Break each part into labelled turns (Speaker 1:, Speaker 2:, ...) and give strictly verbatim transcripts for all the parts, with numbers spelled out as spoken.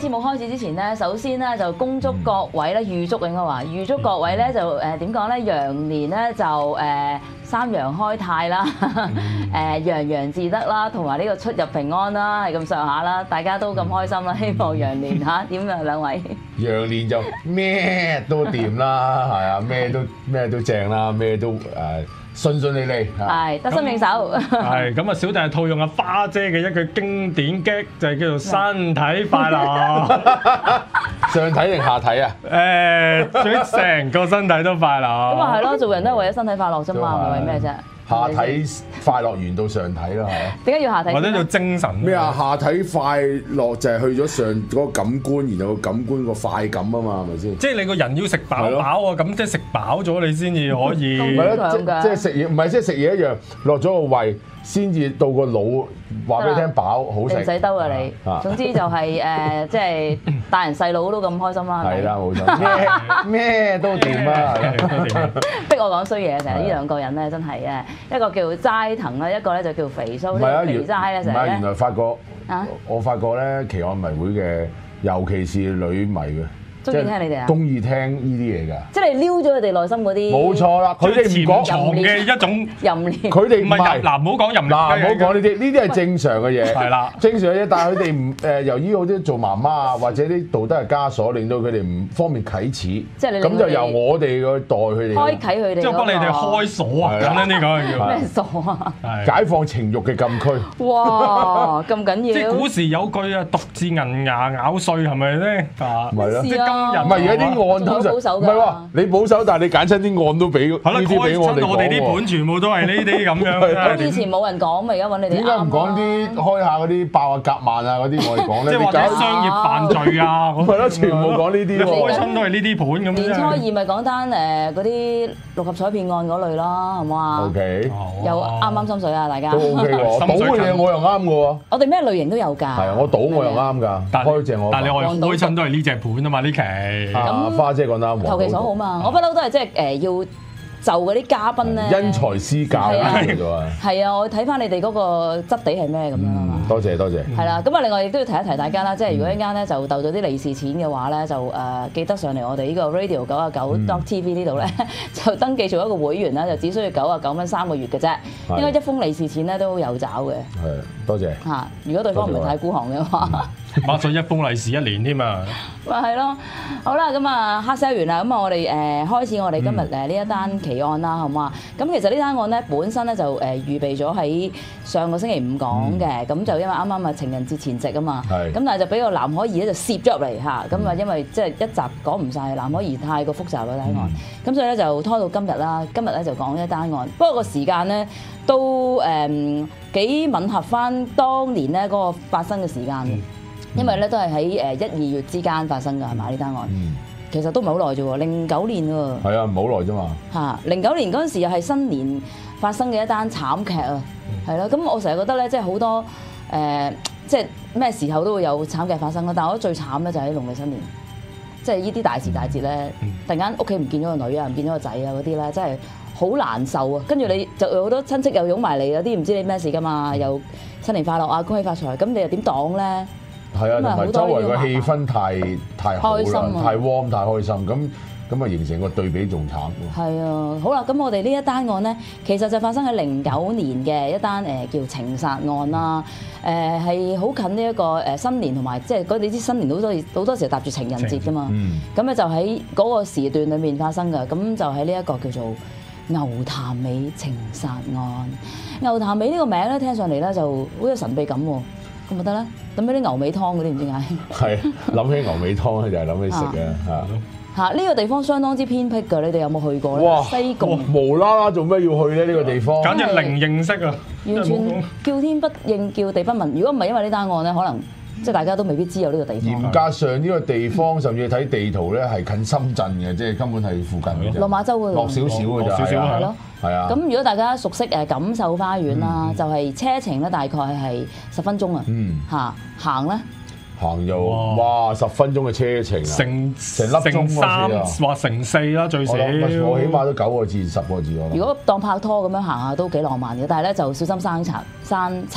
Speaker 1: 節目開始之前咧，首先咧就恭祝各位咧預祝應該話預祝各位咧就誒點講咧，羊年咧就誒三陽開泰啦，誒洋洋自得啦，同埋呢個出入平安啦，係咁上下啦，大家都咁開心啦，希望羊年嚇點啊兩位？
Speaker 2: 羊年就咩都掂啦，係啊，咩都咩都正啦，咩都誒。順順利利，
Speaker 1: 係得心應手。
Speaker 3: 係咁啊！小弟係套用阿花姐嘅一句經典劇，就係叫做身體快樂。
Speaker 2: 上體定下體啊？
Speaker 3: 誒，總之成個身體都快樂。
Speaker 1: 咁啊係咯，做人都係為咗身體快樂啫嘛，唔係為咩啫？
Speaker 2: 下體快樂完到上體啦，係啊。
Speaker 1: 點解要下體？
Speaker 3: 或者叫精神
Speaker 4: 咩啊？下體快樂就係去咗上嗰個感官，然後個感官個快感啊嘛，係咪先？
Speaker 3: 即係你個人要食飽飽啊，咁即係食飽咗你先至可以。
Speaker 2: 唔係咯，即即係食嘢，唔係即係食嘢一樣，落咗個胃先至到個腦話俾你聽飽好食。
Speaker 1: 唔使兜啊你。總之就係誒，即係大人細佬都咁開心啦。
Speaker 2: 係啦，冇錯，咩咩都掂啊！
Speaker 1: 逼我講衰嘢，成日呢兩個人咧真係誒，一個叫齋藤啦，一個咧就叫肥蘇。
Speaker 2: 唔係啊，
Speaker 1: 肥齋咧成日咧。
Speaker 2: 唔係原來發覺，我發覺咧奇案迷會嘅，尤其是女迷嘅。
Speaker 1: 中意聽你哋啊！
Speaker 2: 中意聽呢啲嘢㗎，
Speaker 1: 即係你撩咗佢哋內心嗰啲。
Speaker 2: 冇錯啦，佢哋唔講
Speaker 3: 藏嘅一種
Speaker 1: 淫亂。
Speaker 2: 佢哋唔係
Speaker 3: 嗱，唔好講淫亂。
Speaker 2: 嗱，唔好講呢啲，呢啲係正常嘅嘢。
Speaker 3: 係啦，
Speaker 2: 正常嘅嘢，但係佢哋唔誒，由於好啲做媽媽啊，或者啲道德嘅枷鎖，令到佢哋唔方便啟齒。
Speaker 1: 即係你
Speaker 2: 咁就由我哋個代佢哋
Speaker 1: 開啓佢哋。
Speaker 3: 即係幫你哋開鎖啊！簡單啲講叫
Speaker 1: 咩鎖啊？
Speaker 2: 解放情慾嘅禁區。
Speaker 1: 哇！咁緊要。
Speaker 3: 即係古時有句啊，獨自銀牙咬碎係咪咧？啊，
Speaker 2: 唔係咯，
Speaker 3: 即係今日
Speaker 2: 唔係而家啲。案通常唔係喎，你保守，但係你揀親啲案都俾呢啲俾我哋講喎。
Speaker 3: 我哋啲盤全部都係呢啲咁樣。
Speaker 1: 咁以前冇人講，咪而家揾你哋。
Speaker 2: 點解唔講啲開下嗰啲爆下夾萬啊嗰啲我哋講咧？
Speaker 3: 即係或者商業犯罪啊，咁
Speaker 2: 係咯，全部講呢啲喎。
Speaker 3: 開親都係呢啲盤咁。
Speaker 1: 年初二咪講單誒嗰啲六合彩騙案嗰類咯，好唔好啊
Speaker 2: ？O K，
Speaker 1: 又啱啱心水啊，大家。
Speaker 2: 都 O K 喎，賭嘅嘢我又啱嘅喎。
Speaker 1: 我哋咩類型都有㗎。
Speaker 2: 係啊，我賭我又啱㗎，開正我。
Speaker 3: 但係你我開親都係呢隻盤啊嘛，呢期。
Speaker 2: 咁花姐講得啱。
Speaker 1: 投其所好嘛，我不嬲都係即係誒要就嗰啲嘉賓咧，
Speaker 2: 因材施教嚟㗎嘛。
Speaker 1: 係啊，我睇翻你哋嗰個質地係咩咁樣啊嘛。
Speaker 2: 多謝多謝。係
Speaker 1: 啦，咁啊另外亦都要提一提大家啦，即係如果一間咧就鬥咗啲利是錢嘅話咧，就誒記得上嚟我哋呢個 radio 九啊九 dot T V 呢度咧，就登記做一個會員啦，就只需要九啊九蚊三個月嘅啫。應該一封利是錢咧都有找嘅。
Speaker 2: 係，多謝。
Speaker 1: 嚇，如果對方唔係太孤寒嘅話。
Speaker 3: 抹咗一封利是一年添啊！
Speaker 1: 咪係咯，好啦，咁啊黑 sell 完啦，咁啊我哋誒開始我哋今日誒呢一單奇案啦，好唔好啊？咁其實呢單案咧本身咧就誒預備咗喺上個星期五講嘅，咁就因為啱啱啊情人節前夕啊嘛，咁但係就俾個藍可兒咧就攝咗入嚟嚇，咁啊因為即係一集講唔晒藍可兒太過複雜嘅單案，咁所以咧就拖到今日啦，今日咧就講一單案，不過個時間咧都誒幾吻合翻當年咧嗰個發生嘅時間。因為咧都係喺誒一二月之間發生㗎，係嘛呢單案？嗯、其實都唔係好耐啫喎，零九年喎。
Speaker 2: 係啊，唔係好耐啫嘛。
Speaker 1: 嚇，零九年嗰陣時又係新年發生嘅一單慘劇啊，係咯、嗯。咁我成日覺得咧，即係好多誒、呃，即係咩時候都會有慘劇發生咯。但係我覺得最慘咧就喺農曆新年，即係呢啲大時大節咧，嗯、突然間屋企唔見咗個女啊，唔見咗個仔啊嗰啲咧，真係好難受啊。跟住你就有好多親戚又擁埋嚟，有啲唔知你咩事㗎嘛，又新年快樂啊，恭喜發財，咁你又點擋咧？
Speaker 2: 係啊，同埋周圍個氣氛太太好啦，太 warm 太開心，咁咁啊形成個對比仲慘。
Speaker 1: 係啊，好啦，咁我哋呢一單案咧，其實就發生喺零九年嘅一單誒叫情殺案啦。誒係好近呢一個誒新年同埋即係嗰你知新年好多好多時搭住情人節㗎嘛。咁咧、嗯、就喺嗰個時段裡面發生㗎。咁就喺呢一個叫做牛潭尾情殺案。牛潭尾呢個名咧聽上嚟咧就好有神秘感喎。咁咪得啦，諗起啲牛尾湯嗰啲唔知點解。係
Speaker 2: 諗起牛尾湯咧，就係諗起食嘅嚇。
Speaker 1: 嚇呢個地方相當之偏僻㗎，你哋有冇去過咧？
Speaker 2: 哇！
Speaker 1: 西貢
Speaker 2: 無啦啦做咩要去咧？呢個地方
Speaker 3: 簡直零認識啊！
Speaker 1: 完全叫天不應，叫地不聞。如果唔係因為呢單案咧，可能即係大家都未必知有呢個地方。
Speaker 2: 嚴格上呢個地方，甚至睇地圖咧係近深圳嘅，即係根本係附近嘅啫。
Speaker 1: 落馬洲嗰度
Speaker 2: 落少少嘅咋，
Speaker 3: 少少
Speaker 1: 係咯。
Speaker 2: 係啊，
Speaker 1: 咁如果大家熟悉誒錦繡花園啦，就係車程咧大概係十分鐘啊。嗯，嚇行咧
Speaker 2: 行又哇十分鐘嘅車程啊，
Speaker 3: 成
Speaker 2: 成粒鐘
Speaker 3: 三或成四啦最少。
Speaker 2: 我起碼都九個字十個字咯。
Speaker 1: 如果當拍拖咁樣行下都幾浪漫嘅，但係咧就小心生賊生賊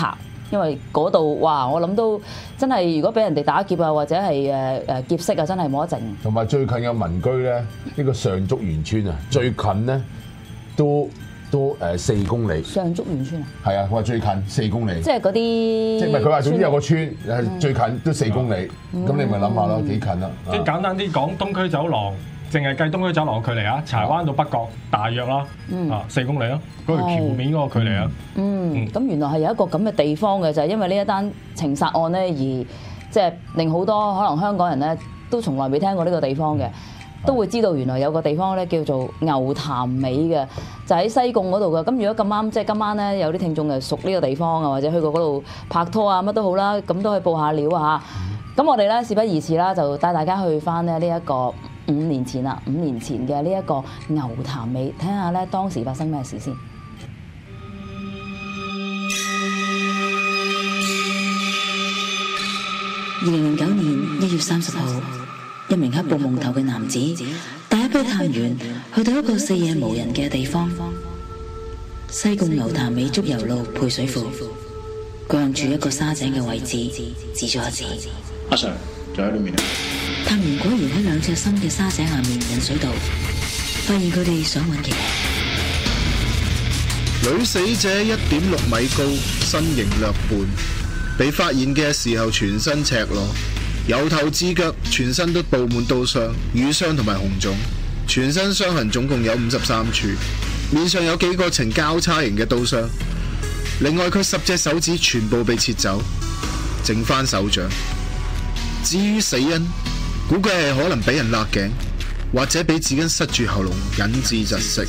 Speaker 1: 因為嗰度哇，我諗都真係如果俾人哋打劫啊，或者係誒誒劫色啊，真係冇得剩。
Speaker 2: 同埋最近嘅民居咧，呢個上竹園村啊，最近咧都都誒四公里。
Speaker 1: 上竹園村啊？
Speaker 2: 係啊，佢話最近四公里。
Speaker 1: 即係嗰啲。即
Speaker 2: 係唔係佢話總之有個村係最近都四公里，咁、
Speaker 1: 嗯、
Speaker 2: 你咪諗下咯，幾近啦。
Speaker 3: 即係簡單啲講，東區走廊。淨係計東區走廊嘅距離啊，柴灣到北角大約啦，啊四公里咯，嗰條橋面嗰個距離啊。
Speaker 1: 嗯，咁原來係有一個咁嘅地方嘅，就係因為呢一單情殺案咧，而即係令好多可能香港人咧都從來未聽過呢個地方嘅，都會知道原來有個地方咧叫做牛潭尾嘅，就喺西貢嗰度嘅。咁如果咁啱即係今晚咧有啲聽眾係熟呢個地方啊，或者去過嗰度拍拖啊乜都好啦，咁都可以報下料啊嚇。咁我哋咧事不宜遲啦，就帶大家去翻咧呢一個五年前啦，五年前嘅呢一個牛潭尾，睇下咧當時發生咩事先。
Speaker 5: 二零零九年一月三十號，一名黑布蒙頭嘅男子帶一批探員去到一個四野無人嘅地方——西貢牛潭尾竹油路配水庫。佢向住一個沙井嘅位置指咗一指。
Speaker 6: 阿 Sir， 就喺裏面啊！
Speaker 5: 探員果然喺兩尺深嘅沙井下面引水道，發現佢哋想揾嘅嘢。
Speaker 7: 女死者一點六米高，身形略胖，被發現嘅時候全身赤裸，由頭至腳全身都布滿刀傷、瘀傷同埋紅腫，全身傷痕總共有五十三處，面上有幾個呈交叉型嘅刀傷。另外佢十隻手指全部被切走，剩翻手掌。至於死因，估計係可能俾人勒頸，或者俾紙巾塞住喉嚨，引致窒息。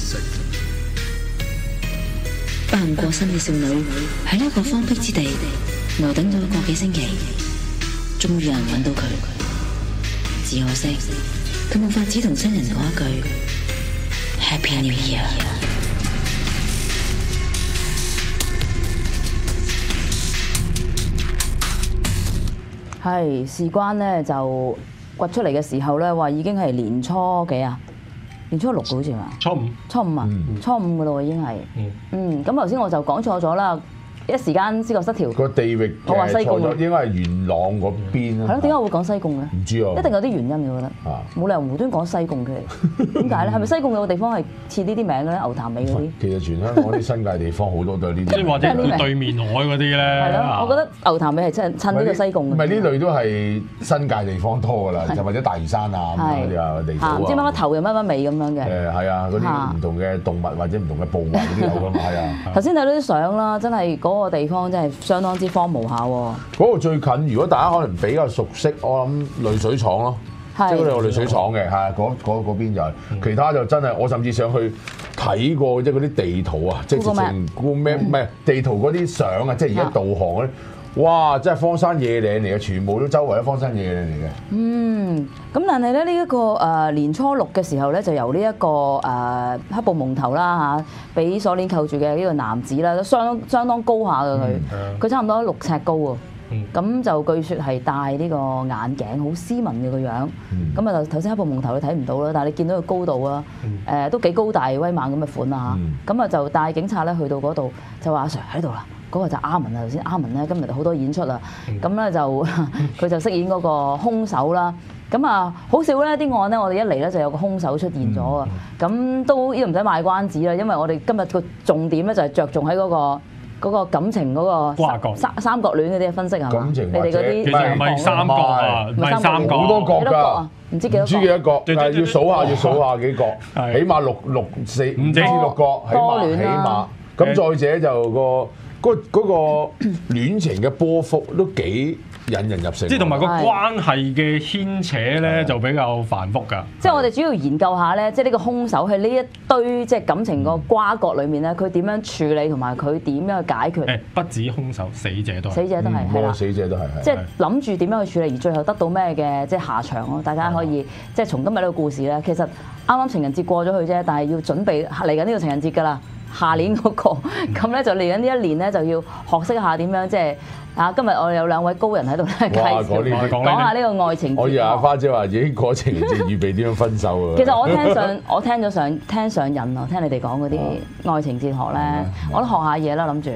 Speaker 5: 不幸過身嘅少女喺呢個荒僻之地呆等咗個幾星期，終於有人揾到佢。只可惜佢冇法子同親人講一句 Happy New Year。
Speaker 1: 係事關咧就掘出嚟嘅時候咧，話已經係年初幾啊？年初六好似係嘛？
Speaker 3: 初五。
Speaker 1: 初五啊！
Speaker 2: 嗯、
Speaker 1: 初五噶咯喎，已經係。
Speaker 3: 嗯。
Speaker 1: 嗯，咁頭先我就講錯咗啦，一時間思覺失調。
Speaker 2: 個地域
Speaker 1: 我話西貢
Speaker 2: 錯咗，應該係元朗嗰邊啊。
Speaker 1: 係咯，點解會講西貢嘅？
Speaker 2: 唔知啊。
Speaker 1: 一定有啲原因嘅，我覺得。啊。冇理由無端講西貢嘅，點解咧？係咪西貢有個地方係似呢啲名嘅咧？牛潭尾嗰啲。
Speaker 2: 其實全香港啲新界地方好多都係呢啲。
Speaker 3: 即係或者佢對面海嗰啲咧。
Speaker 1: 係咯，我覺得牛潭尾係真係襯呢個西貢嘅。
Speaker 2: 唔係呢類都係新界地方多㗎啦，就或者大嶼山啊咁嗰啲啊地方啊。
Speaker 1: 唔知乜乜頭又乜乜尾咁樣嘅。
Speaker 2: 誒係啊，嗰啲唔同嘅動物或者唔同嘅部位都有㗎嘛，係啊。
Speaker 1: 頭先睇到啲相啦，真係嗰個地方真係相當之荒蕪下喎。
Speaker 2: 嗰個最近，如果大家可能比較熟悉，我諗濾水廠咯，即係嗰度有濾水廠嘅，係嗰嗰嗰邊就係，其他就真係我甚至上去睇過即係嗰啲地圖啊，即係直情 Google Map 唔係地圖嗰啲相啊，即係而家導航嗰啲。哇！真係荒山野嶺嚟嘅，全部都周圍都荒山野嶺嚟嘅。
Speaker 1: 嗯，咁但係咧呢一個誒年初六嘅時候咧，就由呢一個誒黑布蒙頭啦嚇，俾鎖鏈扣住嘅呢個男子啦，都相相當高下嘅佢，佢、嗯、差唔多六尺高喎。咁、嗯、就據說係戴呢個眼鏡，好斯文嘅個樣。咁啊、嗯，頭先黑布蒙頭你睇唔到啦，但係你見到佢高度啊，誒、嗯呃、都幾高大威猛咁嘅款啊嚇。咁啊、嗯、就帶警察咧去到嗰度，就話阿 Sir 喺度啦。嗰個就阿文啊，頭先阿文咧今日就好多演出啦，咁咧、嗯、就佢就飾演嗰個兇手啦。咁啊好少咧啲案咧，我哋一嚟咧就有個兇手出現咗啊。咁、嗯、都呢度唔使賣關子啦，因為我哋今日個重點咧就係着重喺嗰、嗰個嗰個感情嗰個三三角戀嗰啲分析係嘛？
Speaker 2: 感情
Speaker 1: 你哋嗰啲
Speaker 3: 其實唔係三角啊，唔係三角，
Speaker 2: 好多角㗎，
Speaker 1: 唔知幾多？
Speaker 2: 唔知幾多角，但係要數下要數下幾角，起碼六六四五至六角，起碼起碼。咁再者就個。嗰嗰個戀情嘅波幅都幾引人入勝，
Speaker 3: 即係同埋個關係嘅牽扯咧就比較繁複㗎。
Speaker 1: 即係我哋主要研究下咧，即係呢個兇手喺呢一堆即係感情個瓜葛裏面咧，佢點樣處理同埋佢點樣去解決？
Speaker 3: 誒，不止兇手，死者都係，
Speaker 1: 死者都係，係啦，
Speaker 2: 死者都係，
Speaker 1: 即係諗住點樣去處理，而最後得到咩嘅即係下場咯？大家可以即係從今日呢個故事咧，其實啱啱情人節過咗去啫，但係要準備嚟緊呢個情人節㗎啦。下年嗰、那個咁咧就嚟緊呢一年咧就要學識下點樣即係啊！今日我哋有兩位高人喺度咧，介紹講下呢個愛情。
Speaker 2: 我以為阿花姐話已經過情人節預備點樣分手啊！
Speaker 1: 其實我聽上我聽咗上聽上癮啊，聽你哋講嗰啲愛情哲學咧，我都學下嘢啦，諗住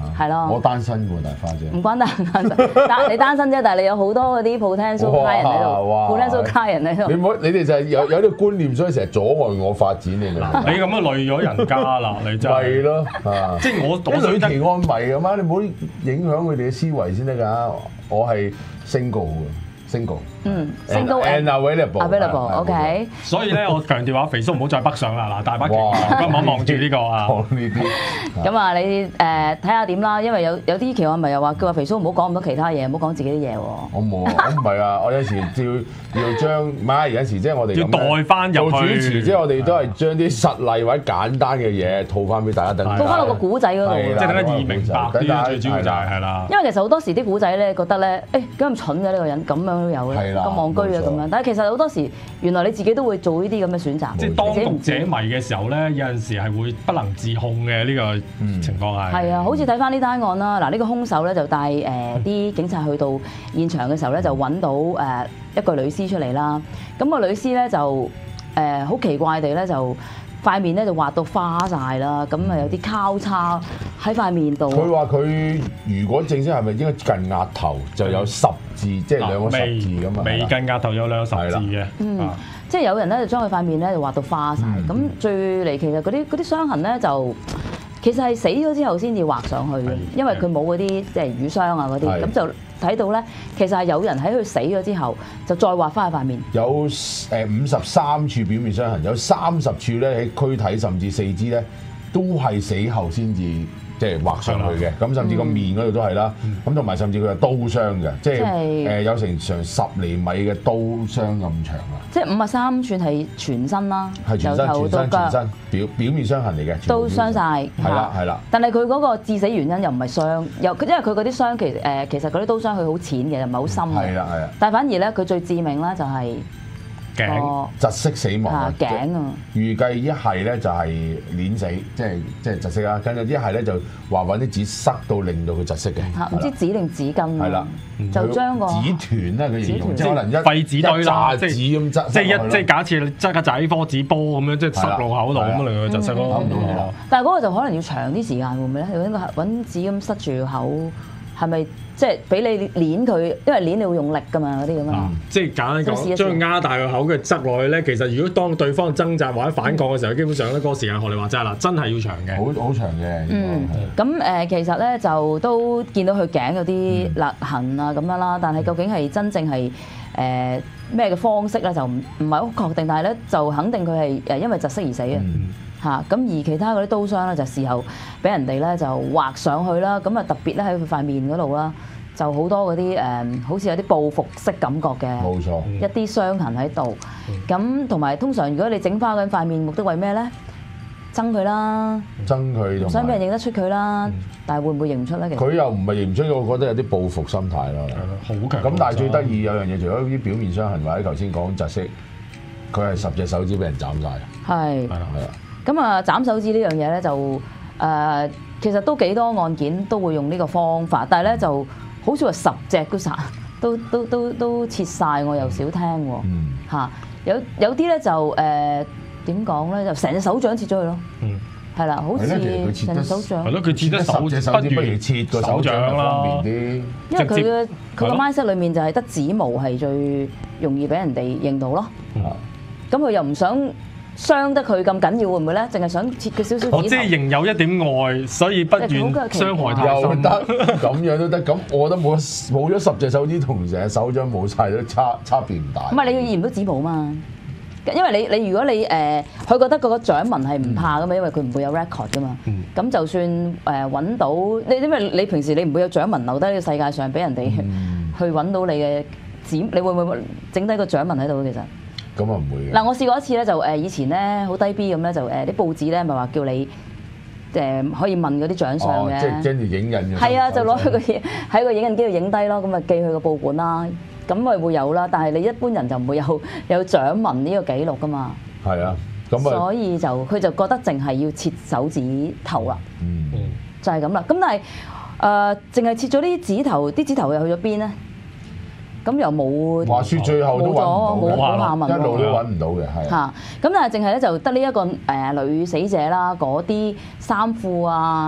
Speaker 1: 係咯。
Speaker 2: 我單身喎，大花姐。
Speaker 1: 唔關單身，單你單身啫，但係你有好多嗰啲 potential client 喺度 ，potential client 喺度。
Speaker 2: 你唔好，你哋就係有有啲觀念，所以成日阻礙我發展你明唔明？
Speaker 3: 你咁樣累咗人家啦，你真係。
Speaker 2: 係咯，啊！
Speaker 3: 即係我我
Speaker 2: 啲女奇案迷咁嘛，你唔好影響佢哋嘅思維先得㗎。我係 single 嘅。single，
Speaker 1: 嗯 ，single
Speaker 2: and
Speaker 1: available，OK。
Speaker 3: 所以咧，我強調話肥叔唔好再北上啦，嗱，大把期望，今晚望住呢個啊。
Speaker 2: 講呢啲。
Speaker 1: 咁啊，你誒睇下點啦，因為有有啲期案咪又話叫話肥叔唔好講咁多其他嘢，唔好講自己啲嘢喎。
Speaker 2: 我冇啊，我唔係啊，我有時要要將，唔係有時即係我哋
Speaker 3: 要代翻入去
Speaker 2: 做主持，即係我哋都係將啲實例或者簡單嘅嘢套翻俾大家等。
Speaker 1: 套翻落個古仔嗰度，
Speaker 3: 即係等得易明白啲，最主要就係係啦。
Speaker 1: 因為其實好多時啲古仔咧覺得咧，誒點解咁蠢嘅呢個人咁樣都有咧，咁戇居啊咁樣。但係其實好多時原來你自己都會做呢啲咁嘅選擇。
Speaker 3: 即係當局者迷嘅時候咧，有陣時係會不能自控嘅呢個情況係。係
Speaker 1: 啊，好似睇翻呢單案啦，嗱呢個兇手咧就帶誒啲警察去到現場嘅時候咧，就揾到誒一個女屍出嚟啦。咁個女屍咧就誒好奇怪地咧就塊面咧就畫到花晒啦，咁啊有啲交叉喺塊面度。
Speaker 2: 佢話佢如果正式係咪應該近額頭就有十字，即係兩個十字咁啊？
Speaker 3: 未近額頭有兩個十字嘅。
Speaker 1: 嗯，即係有人咧就將佢塊面咧就畫到花晒。咁最離奇就嗰啲嗰啲傷痕咧就其實係死咗之後先至畫上去嘅，因為佢冇嗰啲即係瘀傷啊嗰啲，咁就睇到咧，其實係有人喺佢死咗之後就再畫翻喺塊面。有
Speaker 2: 誒五十三處表面傷痕，有三十處咧喺軀體甚至四肢咧都係死後先至即係畫上去嘅。咁甚至個面嗰度都係啦。咁同埋甚至佢有刀傷嘅，即係誒有成成十厘米嘅刀傷咁長啊！即係五十三寸係全身啦，係全身全身全身表表面傷痕嚟嘅，都傷晒。係啦係啦。但係佢嗰個致死原因又唔係傷，又因為佢嗰啲傷其實誒其實嗰啲刀傷佢好淺嘅，又唔係好深嘅。係啦係啦。但係反而咧，佢最致命咧就係頸窒息死亡啊！頸啊！預計一係咧就係碾死，即係即係窒息啦。跟住一係咧就話揾啲紙塞到令到佢窒息嘅。嚇！唔知紙定紙巾啊？係啦，就將個紙團咧，佢形容即係可能一廢紙堆啦，即係紙咁擠，即係一即係假設你擠個仔科紙波咁樣，即係塞落口度咁樣令佢窒息咯。但係嗰個就可能要長啲時間，會唔會咧？應該揾紙咁塞住口，係咪？即係俾你攣佢，因為攣你會用力㗎嘛，嗰啲咁啊。即係簡單講，將佢壓大個口嘅塞落去咧，其實如果當對方掙扎或者反抗嘅時候，基本上咧嗰個時間學你話齋啦，真係要長嘅。好好長嘅。嗯。咁誒，其實咧就都見到佢頸有啲勒痕啊咁樣啦，但係究竟係真正係誒咩嘅方式咧，就唔唔係好確定，但係咧就肯定佢係誒因為窒息而死嘅。嚇咁而其他嗰啲刀傷咧，就事後俾人哋咧就畫上去啦。咁啊特別咧喺佢塊面嗰度啦，就好多嗰啲誒，好似有啲報復式感覺嘅，冇錯，一啲傷痕喺度。咁同埋通常如果你整花嗰塊面，目的為咩咧？憎佢啦，憎佢，唔想俾人認得出佢啦。但係會唔會認唔出咧？其實佢又唔係認唔出，我覺得有啲報復心態咯。好強。咁但係最得意有樣嘢，除咗啲表面傷痕或者頭先講窒息，佢係十隻手指俾人斬晒。係。係啦，係啦。咁啊，斬手指呢樣嘢咧就誒、呃，其實都幾多案件都會用呢個方法，但係咧就好似話十隻都殺，都都都都切晒，我又少聽喎。嗯。嚇，有有啲咧就誒點講咧，就成隻手掌切咗佢咯。嗯。係啦，好似成隻手掌。係咯，佢切得手隻手指不如切個手掌啦。方便啲。因為佢嘅佢個 mindset 裏面就係得指模係最容易俾人哋認到咯。嗯。咁佢又唔想傷得佢咁緊要，會唔會咧？淨係想切佢少少指頭。我即係仍有一點愛，所以不願傷害太深。又得咁樣都得，咁我覺得冇冇咗十隻手指同成隻手掌冇晒都差差別唔大。唔係你要驗到指模嘛？因為你你如果你誒，佢、呃、覺得嗰個掌紋係唔怕噶嘛，因為佢唔會有 record 噶嘛。咁、嗯、就算誒揾、呃、到你，因為你平時你唔會有掌紋留低喺世界上俾人哋去揾到你嘅指，你會唔會整低個掌紋喺度？其實？咁啊唔會嘅。嗱，我試過一次咧，就誒以前咧好低 B 咁咧，就誒啲報紙咧咪話叫你誒可以問嗰啲獎項嘅。哦，即係跟住影印嘅。係啊，就攞佢個嘢喺個影印機度影低咯，咁啊寄去個報館啦，咁咪會有啦。但係你一般人就唔會有有獎紋呢個記錄噶嘛。係啊，咁啊。所以就佢就覺得淨係要切手指頭啦。嗯。就係咁啦。咁但係誒，淨係切咗啲指頭，啲指頭又去咗邊咧？咁又冇話説，最後都揾唔到嘅，一路都揾唔到嘅，係嚇。咁但係淨係咧就得呢一個誒女死者啦，嗰啲衫褲啊、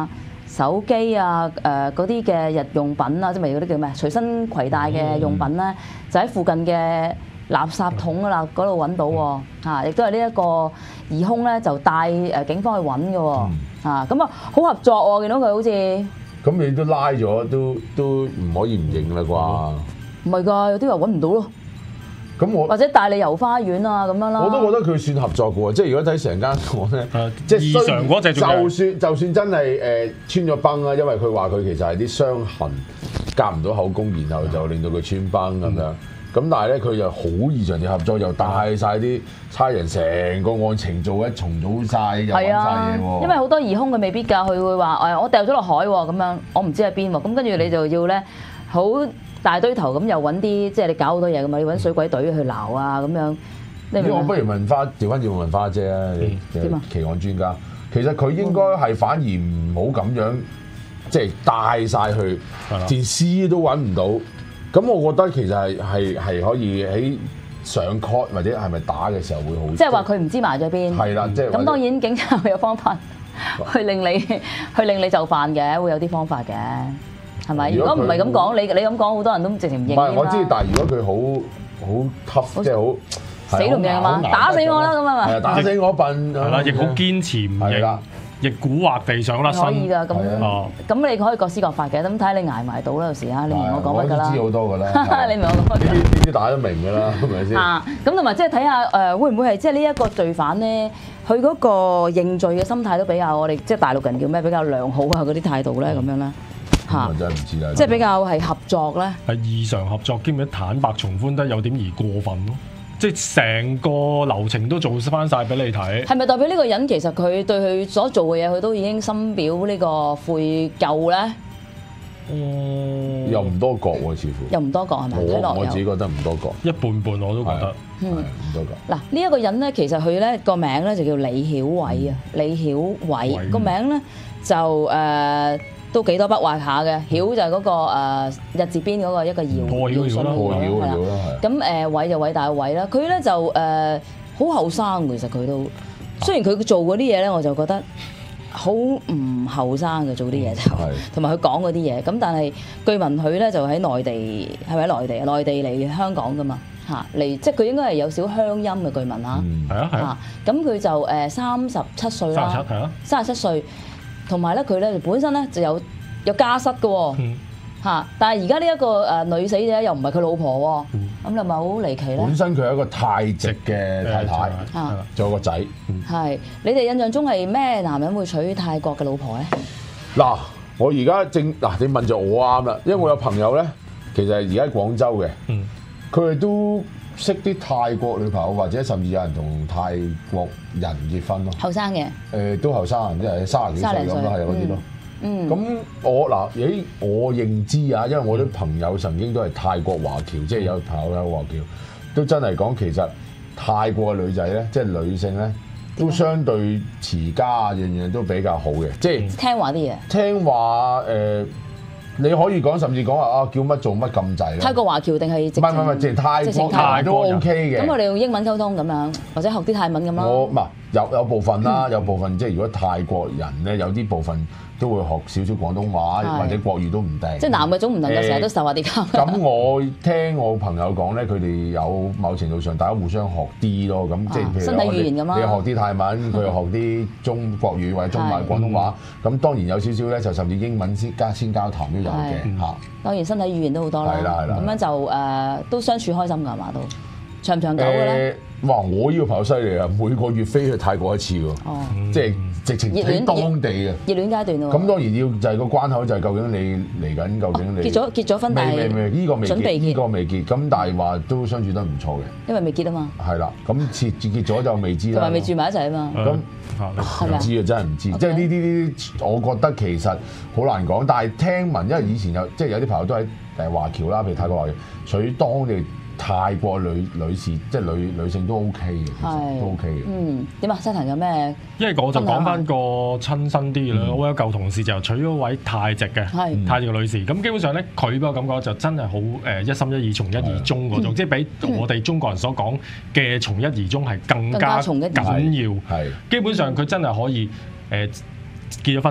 Speaker 1: 手機啊誒嗰啲嘅日用品啊，即係咪嗰啲叫咩隨身攜帶嘅用品咧，就喺附近嘅垃圾桶啊嗰度揾到喎嚇，亦都係呢一個疑兇咧就帶誒警方去揾嘅喎嚇，咁啊好合作喎，見到佢好似。
Speaker 2: 咁你都拉咗，都都唔可以唔認啦啩？
Speaker 1: 唔係㗎，有啲話揾唔到咯。
Speaker 2: 咁我
Speaker 1: 或者帶你遊花園啊咁樣啦。
Speaker 2: 我都覺得佢算合作嘅喎，即係如果睇成間房咧，即係
Speaker 3: 異常嗰隻仲係
Speaker 2: 就算就算真係誒穿咗崩啦，因為佢話佢其實係啲傷痕夾唔到口供，然後就令到佢穿崩咁樣。咁但係咧，佢又好異常地合作，又帶晒啲差人成個案情做一重組晒，又揾晒嘢喎。
Speaker 1: 因為好多疑兇佢未必㗎，佢會話誒我掉咗落海喎，咁樣我唔知喺邊喎。咁跟住你就要咧好大堆頭咁又揾啲，即係你搞好多嘢㗎嘛，你揾水鬼隊去撈啊咁樣。你
Speaker 2: 我不如問花調翻轉問花姐啊，
Speaker 1: 點啊？
Speaker 2: 奇案專家，其實佢應該係反而唔好咁樣，即係帶晒去，連屍都揾唔到。咁我覺得其實係係係可以喺上 court 或者係咪打嘅時候會好。
Speaker 1: 即係話佢唔知埋咗邊。
Speaker 2: 係啦，即係。
Speaker 1: 咁當然警察會有方法去令你去令你就範嘅，會有啲方法嘅，係咪？如果唔係咁講，你你咁講，好多人都直情唔認。
Speaker 2: 唔係我知，但係如果佢好好 tough，即係好
Speaker 1: 死都唔認啊嘛，打死我啦咁啊嘛。
Speaker 2: 係啊，打死我笨。
Speaker 3: 係啦，亦好堅持唔認。亦蠱惑地上甩身，
Speaker 1: 可以㗎，咁咁你可以各施各法嘅，咁睇下你捱埋到啦，有時啊，你明我講乜㗎啦？
Speaker 2: 我都知好多㗎啦，
Speaker 1: 你明我講乜？
Speaker 2: 呢啲呢啲大家都明㗎啦，係咪先？
Speaker 1: 啊，咁同埋即係睇下誒，會唔會係即係呢一個罪犯咧，佢嗰個認罪嘅心態都比較我哋即係大陸人叫咩比較良好啊嗰啲態度咧咁樣咧嚇，
Speaker 2: 真係唔知啦，
Speaker 1: 即係比較係合作咧，
Speaker 3: 係異常合作，兼且坦白從寬得有點而過分咯。即係成個流程都做翻晒俾你睇。係
Speaker 1: 咪代表呢個人其實佢對佢所做嘅嘢，佢都已經深表呢個悔疚咧？
Speaker 3: 嗯，
Speaker 2: 又唔多覺喎，似乎。
Speaker 1: 又唔多覺係咪？
Speaker 2: 我我自己覺得唔多覺。
Speaker 3: 一半半我都覺得。
Speaker 1: 嗯，
Speaker 2: 唔多覺。
Speaker 1: 嗱，呢一個人咧，其實佢咧個名咧就叫李曉偉啊，李曉偉個名咧就誒。都幾多筆畫下嘅，曉就係嗰個誒日字邊嗰個一個堯，
Speaker 3: 破曉咗啦，
Speaker 2: 破曉咗啦，
Speaker 1: 係。咁誒偉就偉大嘅偉啦，佢咧就誒好後生，其實佢都雖然佢做嗰啲嘢咧，我就覺得好唔後生嘅做啲嘢就，同埋佢講嗰啲嘢。咁但係據聞佢咧就喺內地，係咪喺內地啊？內地嚟香港㗎嘛嚇嚟，即係佢應該係有少鄉音嘅據聞嚇。
Speaker 3: 係啊係啊。
Speaker 1: 咁佢就誒三十七歲啦，
Speaker 3: 三十七係啊，
Speaker 1: 三十七歲。同埋咧，佢咧本身咧就有有家室嘅喎，嚇！但係而家呢一個誒女死者又唔係佢老婆喎，咁你咪好離奇咧？
Speaker 2: 本身佢係一個泰籍嘅太太，仲有個仔。
Speaker 1: 係你哋印象中係咩男人會娶泰國嘅老婆咧？
Speaker 2: 嗱，我而家正嗱，你問咗我啱啦，因為我有朋友咧，其實而家喺廣州嘅，佢哋都識啲泰國女朋友，或者甚至有人同泰國人結婚咯。後生嘅誒都後生，即係三十幾歲咁咯，係嗰啲咯。嗯，咁我嗱，咦，我認知啊，因為我啲朋友曾經都係泰國華僑，即係有朋友喺華僑，都真係講其實泰國嘅女仔咧，即係女性咧，都相對持家啊，樣樣都比較好嘅，即係聽話啲嘢。聽話誒。你可以講，甚至講話啊，叫乜做乜咁滯咧？泰國華僑定係直情？唔係唔係，即係泰國泰都 OK 嘅。咁我哋用英文溝通咁樣，或者學啲泰文咁咯。我唔係有有部分啦，有部分即係如果泰國人咧，有啲部分都會學少少廣東話或者國語都唔定。即係男嘅總唔能夠成日都受下啲教。咁我聽我朋友講咧，佢哋有某程度上大家互相學啲咯。咁即係譬如身體語言咁啦。你學啲泰文，佢又學啲中國語或者中文廣東話。咁當然有少少咧，就甚至英文先加先交談都有嘅嚇。當然身體語言都好多啦。係啦係啦。咁樣就誒都相處開心㗎嘛都。長唔長久嘅咧？哇！我呢個朋友犀利啊，每個月飛去泰國一次喎。哦。即係直情喺當地嘅。熱戀階段喎。咁當然要就係個關口，就係究竟你嚟緊，究竟你結咗結咗婚未？未未呢個未結，呢個未結。咁但係話都相處得唔錯嘅。因為未結啊嘛。係啦，咁結結咗就未知啦。同埋未住埋一齊啊嘛。咁唔知啊，真係唔知。即係呢啲呢啲，我覺得其實好難講。但係聽聞，因為以前有即係有啲朋友都喺誒華僑啦，譬如泰國華僑，娶當地泰國女女士，即係女女性都 OK 嘅，其實都 OK 嘅。嗯，點啊？西壇有咩？因為我就講翻個親身啲啦。我有舊同事就娶咗位泰籍嘅泰籍嘅女士，咁基本上咧，佢俾我感覺就真係好誒一心一意、從一而終嗰種，即係比我哋中國人所講嘅從一而終係更加緊要。係基本上佢真係可以誒結咗婚。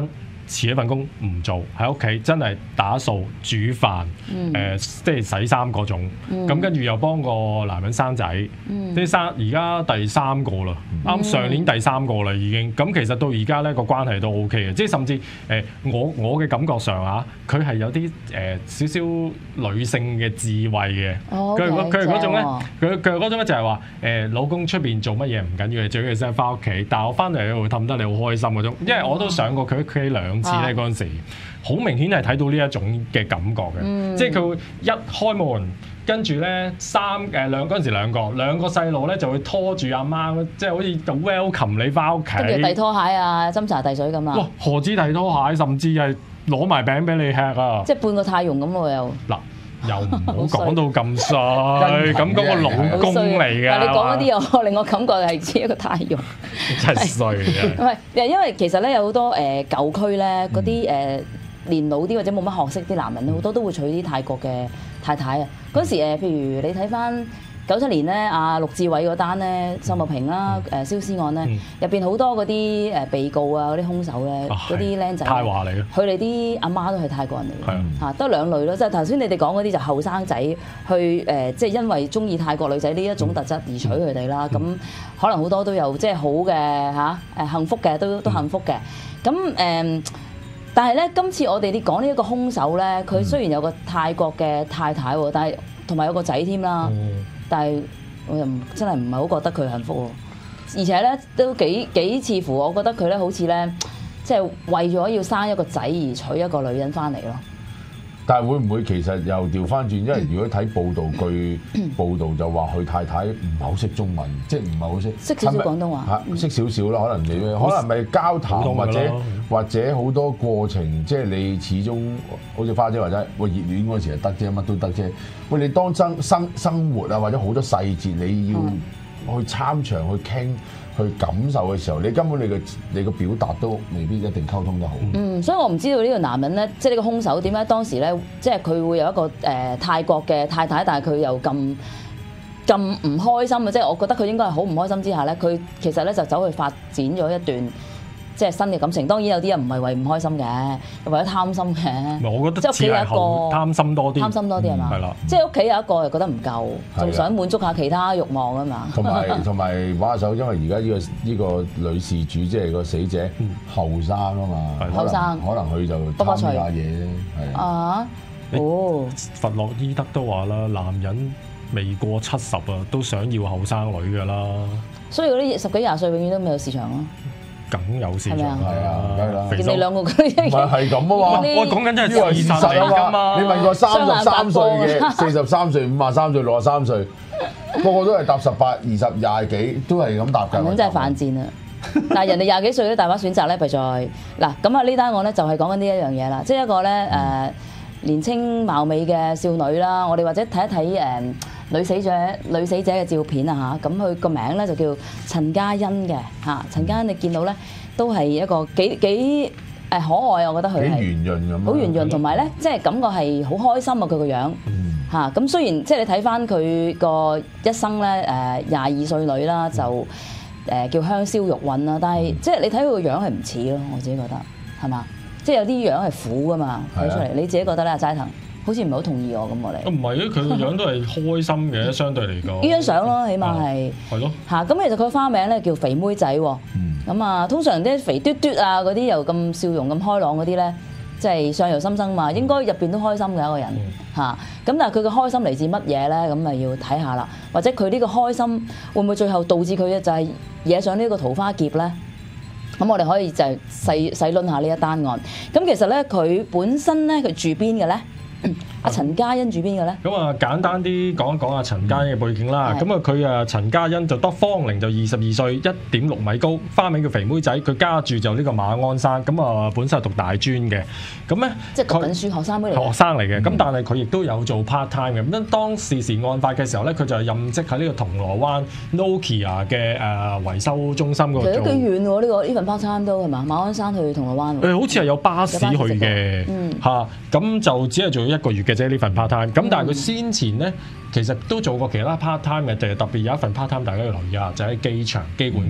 Speaker 3: 辭咗份工唔做，喺屋企真係打掃、煮飯，誒、
Speaker 1: 嗯
Speaker 3: 呃、即係洗衫嗰種。咁跟住又幫個男人生仔，即係生而家第三個啦，啱、嗯、上年第三個啦已經。咁其實到而家咧個關係都 O K 嘅，即係甚至誒、呃、我我嘅感覺上啊，佢係有啲誒、呃、少少女性嘅智慧嘅。佢佢佢係嗰種咧，佢佢係嗰種咧就係話誒老公出邊做乜嘢唔緊要嘅，最緊要先翻屋企。但係我翻嚟會氹得你好開心嗰種，因為我都上過佢屋企兩次咧嗰陣時，好明顯係睇到呢一種嘅感覺嘅，嗯、即係佢會一開門。跟住咧，三誒兩嗰陣時兩個兩個細路咧就會拖住阿媽，即係好似就 welcome 你翻屋企。
Speaker 1: 跟住遞拖鞋啊，斟茶遞水咁啊。
Speaker 3: 哇！何止遞拖鞋，甚至係攞埋餅俾你吃啊！
Speaker 1: 即係半個太陽咁喎又。嗱，
Speaker 3: 又唔好講到咁衰，咁嗰個老公嚟㗎。
Speaker 1: 但係你講嗰啲又令我感覺係似一個太陽。
Speaker 3: 真係衰啊！
Speaker 1: 唔係，因為其實咧有好多誒舊區咧嗰啲誒年老啲或者冇乜學識啲男人咧，好多都會娶啲泰國嘅太太啊。嗰時誒，譬如你睇翻九七年咧，阿陸志偉嗰單咧，秀茂坪啦，誒燒屍案咧，入邊好多嗰啲誒被告啊，嗰啲兇手咧，嗰啲僆仔，
Speaker 3: 泰華嚟嘅，
Speaker 1: 佢哋啲阿媽都係泰國人嚟嘅，嚇得兩類咯。即係頭先你哋講嗰啲就後生仔去誒，即係因為中意泰國女仔呢一種特質而娶佢哋啦。咁可能好多都有即係好嘅嚇誒幸福嘅，都都幸福嘅。咁誒。但係咧，今次我哋啲講呢一個兇手咧，佢雖然有個泰國嘅太太喎，但係同埋有個仔添啦，嗯、但係我又唔真係唔係好覺得佢幸福喎，而且咧都幾幾似乎我覺得佢咧好似咧，即係為咗要生一個仔而娶一個女人翻嚟咯。
Speaker 2: 但係會唔會其實又調翻轉？因為如果睇報道，據報道就話佢太太唔係好識中文，即係唔係好識
Speaker 1: 識少少廣東話，
Speaker 2: 嚇識少少啦。可能你可能咪交談或者或者好多過程，即係你始終好似花姐或者喂熱戀嗰時係得啫，乜都得啫。喂，你當生生生活啊，或者好多細節你要去參場去傾。去感受嘅時候，你根本你嘅你嘅表達都未必一定溝通得好。
Speaker 1: 嗯，所以我唔知道呢個男人咧，即係呢個兇手點解當時咧，即係佢會有一個誒、呃、泰國嘅太太，但係佢又咁咁唔開心嘅，即係我覺得佢應該係好唔開心之下咧，佢其實咧就走去發展咗一段。即係新嘅感情，當然有啲人唔係為唔開心嘅，為咗貪心嘅。
Speaker 3: 我覺得似係貪心多啲，
Speaker 1: 貪心多啲係嘛？係啦，即係屋企有一個又覺得唔夠，仲想滿足下其他慾望啊嘛。
Speaker 2: 同埋同埋玩下手，因為而家呢個呢個女事主即係個死者後生啊嘛，後生可能佢就貪下嘢啫，係啊。
Speaker 1: 哦，
Speaker 3: 弗洛伊德都話啦，男人未過七十啊，都想要後生女㗎啦。
Speaker 1: 所以嗰啲十幾廿歲永遠都未有市場咯。
Speaker 3: 梗有市場係
Speaker 2: 啊，梗係啦。
Speaker 1: 見你兩個佢
Speaker 2: 唔係係咁啊嘛，
Speaker 3: 我講緊真係事實啊嘛。
Speaker 2: 你問個三十三歲嘅、四十三歲、五十三歲、六十三歲，個個都係答十八、二十、廿幾，都係咁答㗎。
Speaker 1: 咁真係犯賤啊！但係人哋廿幾歲都大把選擇咧，弊在嗱咁啊！呢單案咧就係講緊呢一樣嘢啦，即係一個咧誒年青貌美嘅少女啦。我哋或者睇一睇誒。女死者女死者嘅照片啊嚇，咁佢個名咧就叫陳嘉欣嘅嚇。陳嘉欣你見到咧都係一個幾幾誒可愛，我覺得佢係
Speaker 2: 幾圓潤咁，
Speaker 1: 好圓潤，同埋咧即係感覺係好開心啊！佢個樣嚇，咁雖然即係你睇翻佢個一生咧誒廿二歲女啦，就誒叫香消玉殞啦，但係即係你睇佢個樣係唔似咯，我自己覺得係嘛？即係有啲樣係苦噶嘛睇出嚟，你自己覺得咧阿齋藤？好似唔係好同意我咁我哋。
Speaker 3: 唔係啊，佢個樣都係開心嘅，相對嚟講。
Speaker 1: 呢張相咯，起碼係。係咯。嚇，咁其實佢個花名咧叫肥妹仔喎。咁啊，通常啲肥嘟嘟啊嗰啲又咁笑容咁開朗嗰啲咧，即係相由心生嘛，應該入邊都開心嘅一個人嚇。咁但係佢嘅開心嚟自乜嘢咧？咁咪要睇下啦。或者佢呢個開心會唔會最後導致佢就係惹上呢個桃花劫咧？咁我哋可以就係細細論下呢一單案。咁其實咧，佢本身咧佢住邊嘅咧？阿陳嘉欣住邊嘅咧？咁啊，
Speaker 3: 簡單啲講一講阿陳嘉欣嘅背景啦。咁啊，佢啊陳嘉欣就得芳齡就二十二歲，一點六米高，花名叫肥妹仔。佢家住就呢個馬鞍山。咁啊，本身係讀大專嘅。咁咧，
Speaker 1: 即係讀緊書學生妹嚟。
Speaker 3: 學生嚟嘅。咁、嗯、但係佢亦都有做 part time 嘅。咁當時時案發嘅時候咧，佢就係任職喺呢個銅鑼灣 Nokia 嘅誒維修中心嗰度做。其實都幾遠喎，呢、呢個呢份 part time 都係嘛？馬鞍山去銅鑼灣。誒，好似係有巴士去嘅。嗯。嚇，咁就只係做咗一個月嘅啫，呢份 part time。咁但係佢先前咧，其實都做過其他 part time 嘅，就係特別有一份 part time，大家要留意下，就喺機場機管局。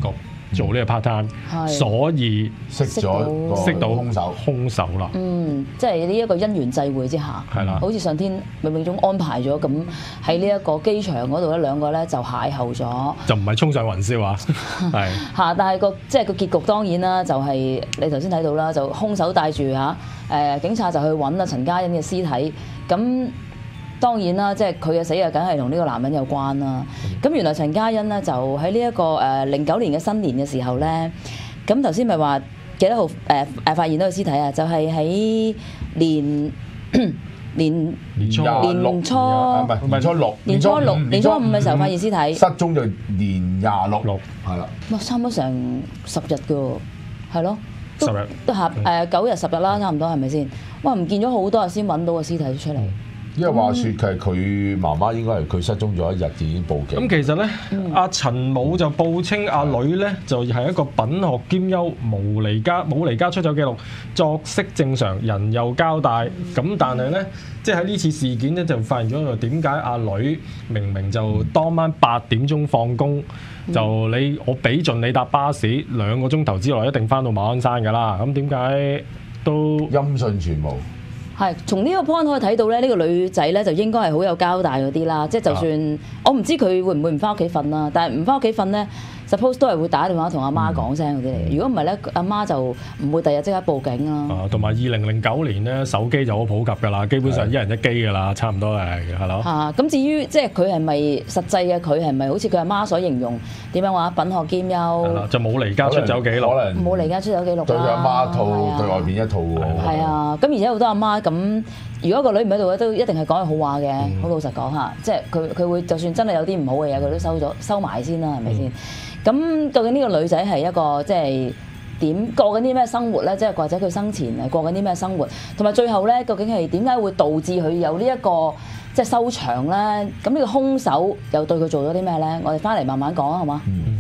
Speaker 3: 做呢個 part time，所以
Speaker 2: 識咗
Speaker 3: 識到
Speaker 2: 兇手
Speaker 3: 兇手啦。
Speaker 1: 嗯，即係呢一個因緣際會之下，
Speaker 3: 係啦，
Speaker 1: 好似上天冥冥中安排咗咁，喺呢一個機場嗰度咧，兩個咧就邂逅咗，
Speaker 3: 就唔係衝上雲霄啊，係
Speaker 1: 嚇！但係個即係個結局當然啦，就係你頭先睇到啦，就兇手帶住嚇誒警察就去揾啊陳嘉欣嘅屍體，咁。當然啦，即係佢嘅死啊，梗係同呢個男人有關啦。咁原來陳嘉欣咧就喺呢一個誒零九年嘅新年嘅時候咧，咁頭先咪話幾多號誒誒發現到個屍體啊？就係喺年年
Speaker 3: 年初
Speaker 1: 年初
Speaker 2: 唔係年初六
Speaker 1: 年初六年初五嘅時候發現屍體，
Speaker 2: 失蹤就年廿六六係啦。
Speaker 1: 哇，差唔多成十日㗎喎，係咯，
Speaker 3: 十日
Speaker 1: 都合誒九日十日啦，差唔多係咪先？哇，唔見咗好多日先揾到個屍體出嚟。
Speaker 2: 因為話説係佢媽媽應該係佢失蹤咗一日已經報警。
Speaker 3: 咁其實咧，阿陳武就報稱阿女咧就係一個品學兼優、無離家冇離家出走記錄、作息正常、人又交代。咁但係咧，即係喺呢次事件咧就發現咗點解阿女明明就當晚八點鐘放工，就你我俾盡你搭巴士兩個鐘頭之內一定翻到馬鞍山㗎啦。咁點解都
Speaker 2: 音訊全無？
Speaker 1: 係，從呢個 point 可以睇到咧，呢、呢個女仔咧就應該係好有交代嗰啲啦。即係就算、啊、我唔知佢會唔會唔翻屋企瞓啦，但係唔翻屋企瞓咧 ，suppose 都係會打電話同阿媽講聲嗰啲嚟。如果唔係咧，阿媽就唔會第日即刻報警啦。
Speaker 3: 啊，同埋二零零九年咧，手機就好普及㗎啦，基本上一人一機㗎啦，差唔多係係咯。
Speaker 1: 嚇，咁至於即係佢係咪實際嘅佢係咪好似佢阿媽所形容點樣話品學兼優？
Speaker 3: 就冇離家出走記錄，
Speaker 1: 可能冇離家出走記錄啦。
Speaker 2: 對佢阿媽套，對外邊一套喎。
Speaker 1: 係啊，咁而且好多阿媽咁，如果個女唔喺度咧，都一定係講句好話嘅。好、嗯、老實講下，即係佢佢會就算真係有啲唔好嘅嘢，佢都收咗收埋先啦，係咪先？咁、嗯、究竟呢個女仔係一個即係點過緊啲咩生活咧？即係或者佢生前係過緊啲咩生活？同埋最後咧，究竟係點解會導致佢有呢、這、一個即係收場咧？咁呢個兇手又對佢做咗啲咩咧？我哋翻嚟慢慢講啊，好嗎？
Speaker 2: 嗯、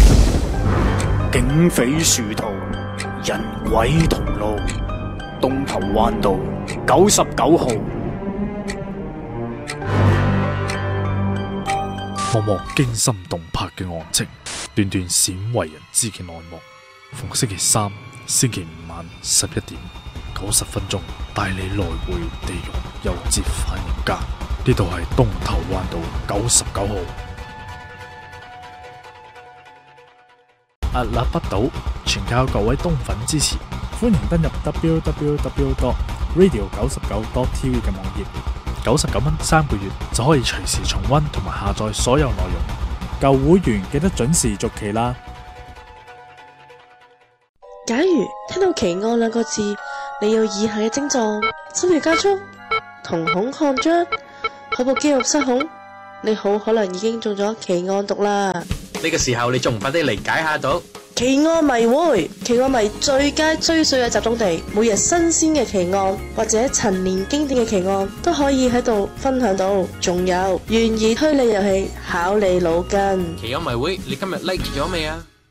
Speaker 8: 警匪殊途，人鬼同路，東頭灣道九十九號。
Speaker 9: 幕幕驚心動魄嘅案情，段段鮮為人知嘅內幕。逢星期三、星期五晚十一點九十分鐘，帶你來回地獄又折返人間。呢度係東頭灣道九十九號。屹立不倒，全靠各位東粉支持。歡迎登入 w w w dot radio 九十九 dot t v 嘅網頁，九十九蚊三個月就可以隨時重溫同埋下載所有內容。舊會員記得準時續期啦。
Speaker 10: 假如聽到奇案兩個字，你有以下嘅症狀：心跳加速、瞳孔擴張、口部肌肉失控，你好可能已經中咗奇案毒啦。
Speaker 11: 呢個時候你仲唔快啲嚟解下毒？
Speaker 10: 奇案迷會，奇案迷最佳追隨嘅集中地，每日新鮮嘅奇案或者陳年經典嘅奇案都可以喺度分享到。仲有懸疑推理遊戲，考你腦筋。
Speaker 11: 奇案迷會，你今日 like 咗未啊？